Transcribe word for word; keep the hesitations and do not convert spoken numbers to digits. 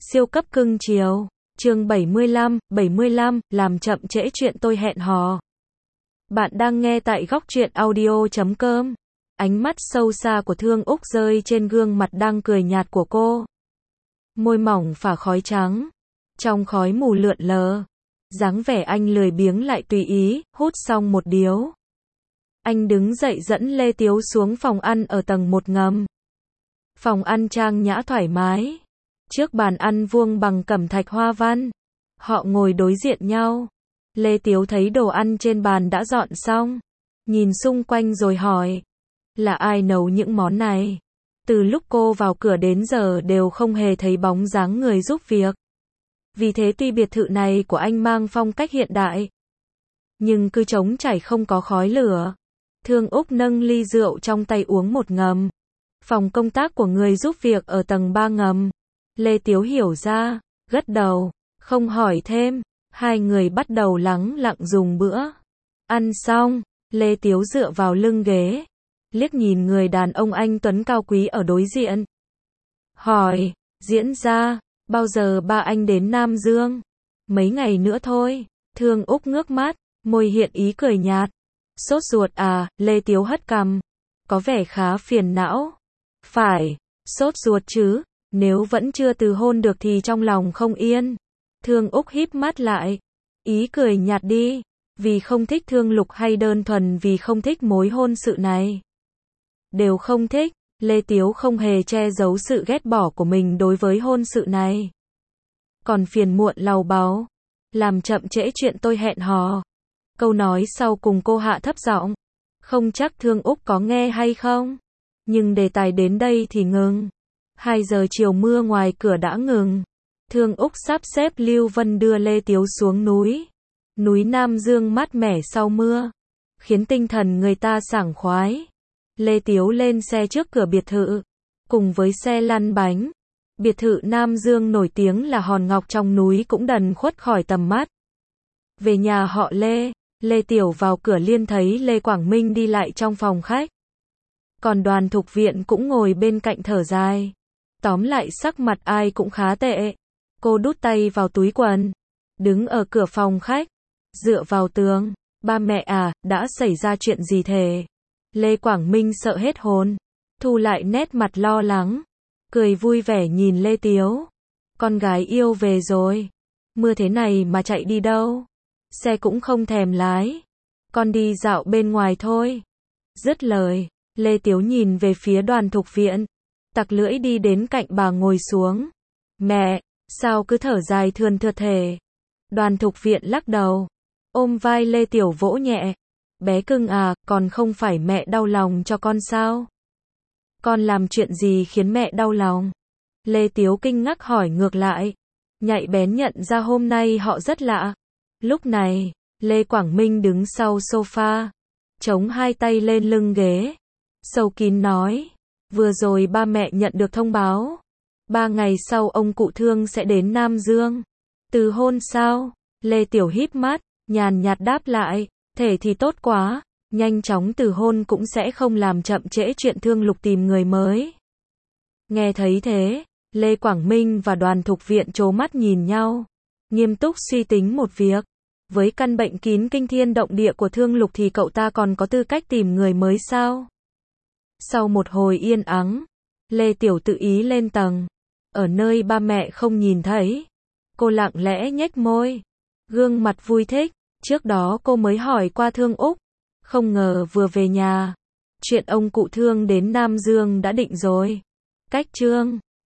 Siêu cấp cưng chiều. Chương bảy mươi lăm, bảy mươi lăm, làm chậm trễ chuyện tôi hẹn hò. Bạn đang nghe tại góc truyện audio chấm com. Ánh mắt sâu xa của Thương Úc rơi trên gương mặt đang cười nhạt của cô. Môi mỏng phả khói trắng. Trong khói mù lượn lờ. Dáng vẻ anh lười biếng lại tùy ý, hút xong một điếu. Anh đứng dậy dẫn Lê Tiếu xuống phòng ăn ở tầng một ngầm. Phòng ăn trang nhã thoải mái. Trước bàn ăn vuông bằng cẩm thạch hoa văn. Họ ngồi đối diện nhau. Lê Tiếu thấy đồ ăn trên bàn đã dọn xong. Nhìn xung quanh rồi hỏi. Là ai nấu những món này? Từ lúc cô vào cửa đến giờ đều không hề thấy bóng dáng người giúp việc. Vì thế tuy biệt thự này của anh mang phong cách hiện đại, nhưng cứ trống trải không có khói lửa. Thương Úc nâng ly rượu trong tay uống một ngầm. Phòng công tác của người giúp việc ở tầng ba ngầm. Lê Tiếu hiểu ra, gật đầu, không hỏi thêm. Hai người bắt đầu lắng lặng dùng bữa. Ăn xong, Lê Tiếu dựa vào lưng ghế, liếc nhìn người đàn ông anh tuấn cao quý ở đối diện. Hỏi, diễn ra, bao giờ ba anh đến Nam Dương? Mấy ngày nữa thôi. Thương Úc ngước mắt, môi hiện ý cười nhạt. Sốt ruột à? Lê Tiếu hất cằm, có vẻ khá phiền não. Phải, sốt ruột chứ, nếu vẫn chưa từ hôn được thì trong lòng không yên. Thương Úc híp mắt lại, ý cười nhạt đi, vì không thích Thương Lục hay đơn thuần vì không thích mối hôn sự này? Đều không thích. Lê Tiếu không hề che giấu sự ghét bỏ của mình đối với hôn sự này. Còn phiền muộn lầu báu, làm chậm trễ chuyện tôi hẹn hò. Câu nói sau cùng cô hạ thấp giọng. Không chắc Thương Úc có nghe hay không, nhưng đề tài đến đây thì ngừng. Hai giờ chiều mưa ngoài cửa đã ngừng. Thương Úc sắp xếp Lưu Vân đưa Lê Tiếu xuống núi. Núi Nam Dương mát mẻ sau mưa, khiến tinh thần người ta sảng khoái. Lê Tiếu lên xe trước cửa biệt thự, cùng với xe lăn bánh. Biệt thự Nam Dương nổi tiếng là hòn ngọc trong núi cũng dần khuất khỏi tầm mắt. Về nhà họ Lê, Lê Tiểu vào cửa liên thấy Lê Quảng Minh đi lại trong phòng khách. Còn Đoàn Thục Viện cũng ngồi bên cạnh thở dài. Tóm lại sắc mặt ai cũng khá tệ. Cô đút tay vào túi quần, đứng ở cửa phòng khách, dựa vào tường. Ba mẹ à, đã xảy ra chuyện gì thế? Lê Quảng Minh sợ hết hồn, thu lại nét mặt lo lắng, cười vui vẻ nhìn Lê Tiếu. Con gái yêu về rồi. Mưa thế này mà chạy đi đâu? Xe cũng không thèm lái. Con đi dạo bên ngoài thôi. Dứt lời, Lê Tiếu nhìn về phía Đoàn Thục Viện, tặc lưỡi đi đến cạnh bà ngồi xuống. Mẹ, sao cứ thở dài thườn thượt thế? Đoàn Thục Viện lắc đầu, ôm vai Lê Tiểu vỗ nhẹ. Bé cưng à, còn không phải mẹ đau lòng cho con sao? Con làm chuyện gì khiến mẹ đau lòng? Lê Tiếu kinh ngạc hỏi ngược lại, nhạy bén nhận ra hôm nay họ rất lạ. Lúc này, Lê Quảng Minh đứng sau sofa, chống hai tay lên lưng ghế, sâu kín nói, vừa rồi ba mẹ nhận được thông báo. Ba ngày sau ông cụ Thương sẽ đến Nam Dương. Từ hôn sao? Lê Tiểu híp mắt, nhàn nhạt đáp lại. Thể thì tốt quá, nhanh chóng từ hôn cũng sẽ không làm chậm trễ chuyện Thương Lục tìm người mới. Nghe thấy thế, Lê Quảng Minh và Đoàn Thục Viện trố mắt nhìn nhau, nghiêm túc suy tính một việc. Với căn bệnh kín kinh thiên động địa của Thương Lục thì cậu ta còn có tư cách tìm người mới sao? Sau một hồi yên ắng, Lê Tiểu tự ý lên tầng, ở nơi ba mẹ không nhìn thấy. Cô lặng lẽ nhếch môi, gương mặt vui thích. Trước đó cô mới hỏi qua Thương Úc, không ngờ vừa về nhà, chuyện ông cụ Thương đến Nam Dương đã định rồi. Cách chương